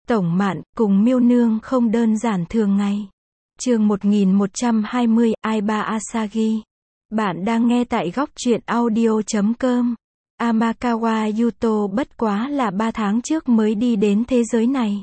Tổng Mạn, cùng Miêu Nương không đơn giản thường ngày. Chương 1120, Aiba Asagi. Bạn đang nghe tại góc truyện audio.com. Amakawa Yuto bất quá là 3 tháng trước mới đi đến thế giới này.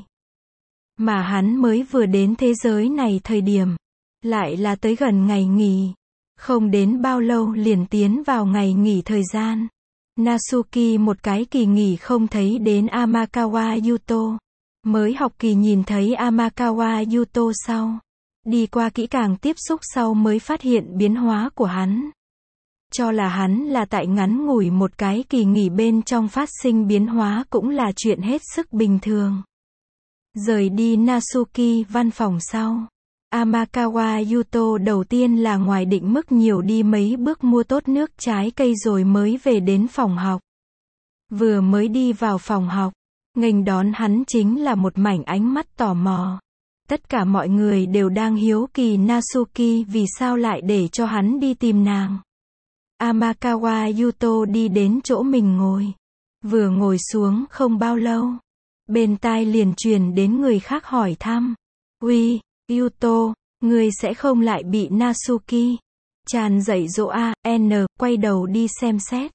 Mà hắn mới vừa đến thế giới này thời điểm, lại là tới gần ngày nghỉ. Không đến bao lâu liền tiến vào ngày nghỉ thời gian. Natsuki một cái kỳ nghỉ không thấy đến Amakawa Yuto. Mới học kỳ nhìn thấy Amakawa Yuto sau. Đi qua kỹ càng tiếp xúc sau mới phát hiện biến hóa của hắn. Cho là hắn là tại ngắn ngủi một cái kỳ nghỉ bên trong phát sinh biến hóa cũng là chuyện hết sức bình thường. Rời đi Natsuki văn phòng sau. Amakawa Yuto đầu tiên là ngoài định mức nhiều đi mấy bước mua tốt nước trái cây rồi mới về đến phòng học. Vừa mới đi vào phòng học, nghênh đón hắn chính là một mảnh ánh mắt tò mò. Tất cả mọi người đều đang hiếu kỳ Natsuki vì sao lại để cho hắn đi tìm nàng. Amakawa Yuto đi đến chỗ mình ngồi. Vừa ngồi xuống không bao lâu, bên tai liền truyền đến người khác hỏi thăm. Uy, Yuto, ngươi sẽ không lại bị Natsuki Chan dạy dỗ quay đầu đi xem xét.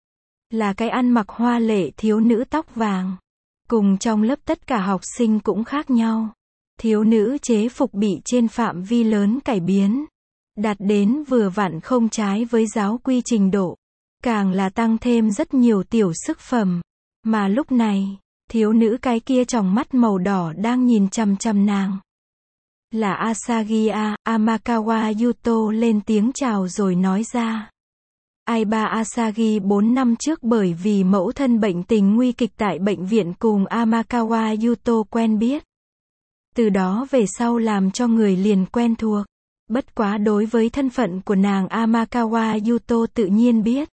Là cái ăn mặc hoa lệ thiếu nữ tóc vàng. Cùng trong lớp tất cả học sinh cũng khác nhau. Thiếu nữ chế phục bị trên phạm vi lớn cải biến. Đạt đến vừa vặn không trái với giáo quy trình độ. Càng là tăng thêm rất nhiều tiểu sức phẩm. Mà lúc này, thiếu nữ cái kia tròng mắt màu đỏ đang nhìn chằm chằm nàng. Là Asagi. Amakawa Yuto lên tiếng chào rồi nói ra. Aiba Asagi 4 năm trước bởi vì mẫu thân bệnh tình nguy kịch tại bệnh viện cùng Amakawa Yuto quen biết. Từ đó về sau làm cho người liền quen thuộc. Bất quá đối với thân phận của nàng Amakawa Yuto tự nhiên biết.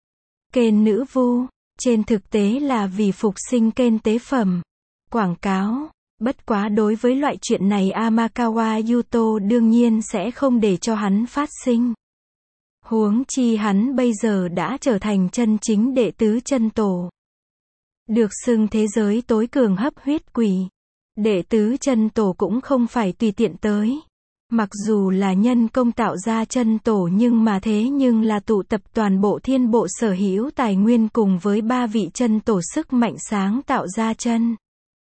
Kền nữ vu, trên thực tế là vì phục sinh kền tế phẩm. Quảng cáo. Bất quá đối với loại chuyện này Amakawa Yuto đương nhiên sẽ không để cho hắn phát sinh. Huống chi hắn bây giờ đã trở thành chân chính đệ tứ chân tổ. Được xưng thế giới tối cường hấp huyết quỷ. Đệ tứ chân tổ cũng không phải tùy tiện tới. Mặc dù là nhân công tạo ra chân tổ nhưng là tụ tập toàn bộ thiên bộ sở hữu tài nguyên cùng với 3 vị chân tổ sức mạnh sáng tạo ra chân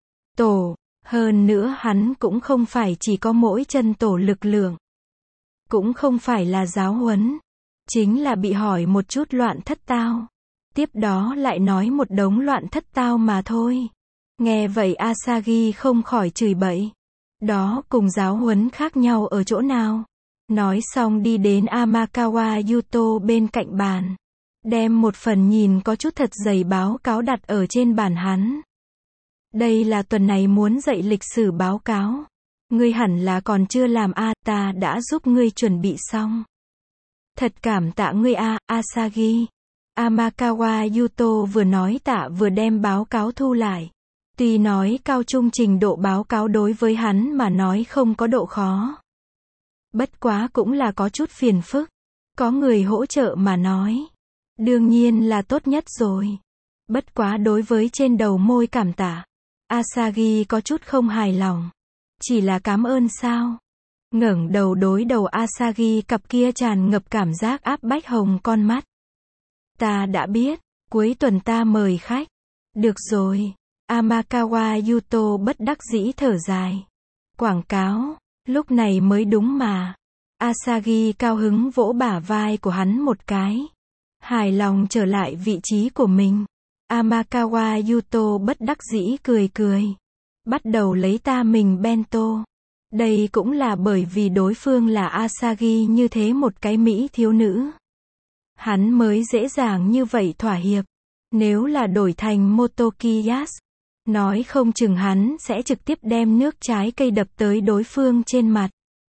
tổ. Hơn nữa hắn cũng không phải chỉ có mỗi chân tổ lực lượng. Cũng không phải là giáo huấn. Chính là bị hỏi một chút loạn thất tao. Tiếp đó lại nói một đống loạn thất tao mà thôi. Nghe vậy Asagi không khỏi chửi bậy. Đó cùng giáo huấn khác nhau ở chỗ nào? Nói xong đi đến Amakawa Yuto bên cạnh bàn. Đem một phần nhìn có chút thật dày báo cáo đặt ở trên bàn hắn. Đây là tuần này muốn dạy lịch sử báo cáo. Ngươi hẳn là còn chưa làm ta đã giúp ngươi chuẩn bị xong. Thật cảm tạ ngươi Asagi. Amakawa Yuto vừa nói tạ vừa đem báo cáo thu lại. Tuy nói cao trung trình độ báo cáo đối với hắn mà nói không có độ khó. Bất quá cũng là có chút phiền phức. Có người hỗ trợ mà nói. Đương nhiên là tốt nhất rồi. Bất quá đối với trên đầu môi cảm tạ. Asagi có chút không hài lòng. Chỉ là cảm ơn sao? Ngẩng đầu đối đầu Asagi cặp kia tràn ngập cảm giác áp bách hồng con mắt. Ta đã biết, cuối tuần ta mời khách. Được rồi. Amakawa Yuto bất đắc dĩ thở dài. Quảng cáo, lúc này mới đúng mà. Asagi cao hứng vỗ bả vai của hắn một cái. Hài lòng trở lại vị trí của mình. Amakawa Yuto bất đắc dĩ cười cười. Bắt đầu lấy mình bento. Đây cũng là bởi vì đối phương là Asagi như thế một cái mỹ thiếu nữ. Hắn mới dễ dàng như vậy thỏa hiệp. Nếu là đổi thành Motokiyas, nói không chừng hắn sẽ trực tiếp đem nước trái cây đập tới đối phương trên mặt.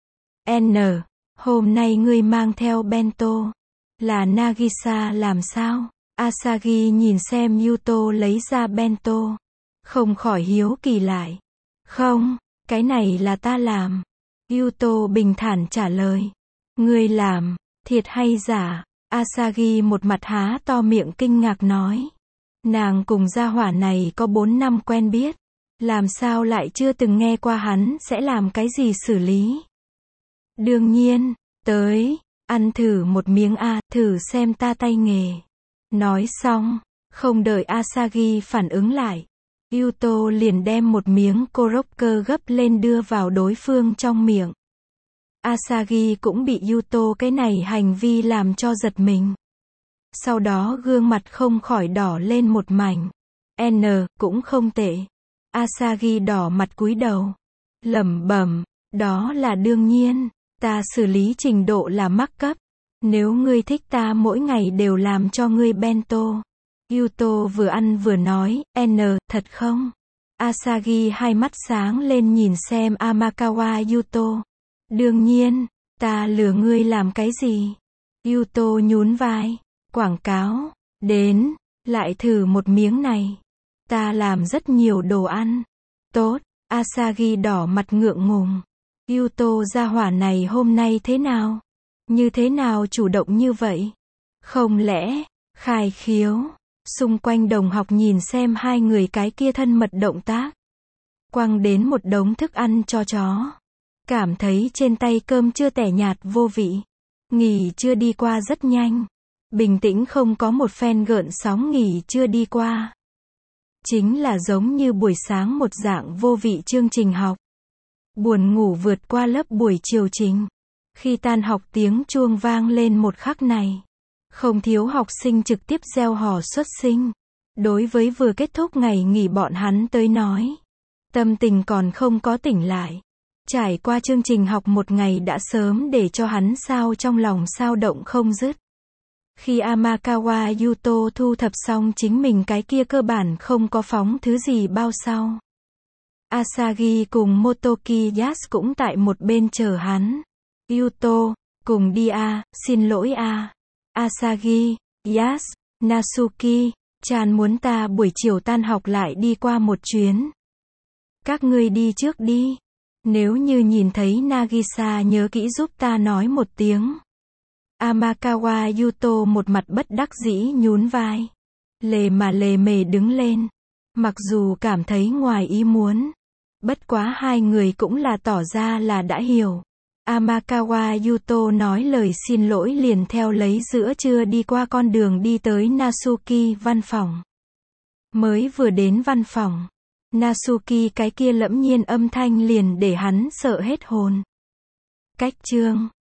Hôm nay ngươi mang theo bento. Là Nagisa làm sao? Asagi nhìn xem Yuto lấy ra bento. Không khỏi hiếu kỳ lại. Không, cái này là ta làm. Yuto bình thản trả lời. Ngươi làm, thiệt hay giả? Asagi một mặt há to miệng kinh ngạc nói. Nàng cùng gia hỏa này có 4 năm quen biết. Làm sao lại chưa từng nghe qua hắn sẽ làm cái gì xử lý? Đương nhiên, tới, ăn thử một miếng a, thử xem ta tay nghề. Nói xong, không đợi Asagi phản ứng lại, Yuto liền đem một miếng korokke gấp lên đưa vào đối phương trong miệng. Asagi cũng bị Yuto cái này hành vi làm cho giật mình. Sau đó gương mặt không khỏi đỏ lên một mảnh. Cũng không tệ. Asagi đỏ mặt cúi đầu. Lẩm bẩm, đó là đương nhiên, ta xử lý trình độ là mắc cấp. Nếu ngươi thích ta mỗi ngày đều làm cho ngươi bento. Yuto vừa ăn vừa nói, thật không? Asagi hai mắt sáng lên nhìn xem Amakawa Yuto. Đương nhiên, ta lừa ngươi làm cái gì? Yuto nhún vai, quảng cáo, đến, lại thử một miếng này. Ta làm rất nhiều đồ ăn. Tốt, Asagi đỏ mặt ngượng ngùng. Yuto gia hỏa này hôm nay thế nào? Như thế nào chủ động như vậy? Không lẽ, khai khiếu? Xung quanh đồng học nhìn xem hai người cái kia thân mật động tác. Quăng đến một đống thức ăn cho chó. Cảm thấy trên tay cơm chưa tẻ nhạt vô vị. Nghỉ trưa đi qua rất nhanh. Bình tĩnh không có một phen gợn sóng nghỉ trưa đi qua. Chính là giống như buổi sáng một dạng vô vị chương trình học. Buồn ngủ vượt qua lớp buổi chiều trình. Khi tan học tiếng chuông vang lên một khắc này. Không thiếu học sinh trực tiếp reo hò xuất sinh. Đối với vừa kết thúc ngày nghỉ bọn hắn tới nói. Tâm tình còn không có tỉnh lại. Trải qua chương trình học một ngày đã sớm để cho hắn sao trong lòng sao động không dứt. Khi Amakawa Yuto thu thập xong chính mình cái kia cơ bản không có phóng thứ gì bao sau. Asagi cùng Motoki Yas cũng tại một bên chờ hắn. Yuto, cùng đi a, xin lỗi a. Asagi, Yas, Natsuki, Chan muốn ta buổi chiều tan học lại đi qua một chuyến. Các ngươi đi trước đi. Nếu như nhìn thấy Nagisa nhớ kỹ giúp ta nói một tiếng. Amakawa Yuto một mặt bất đắc dĩ nhún vai. Lề mề đứng lên. Mặc dù cảm thấy ngoài ý muốn. Bất quá hai người cũng là tỏ ra là đã hiểu. Amakawa Yuto nói lời xin lỗi liền theo lấy giữa trưa đi qua con đường đi tới Natsuki văn phòng. Mới vừa đến văn phòng. Natsuki cái kia lẫm nhiên âm thanh liền để hắn sợ hết hồn. Cách chương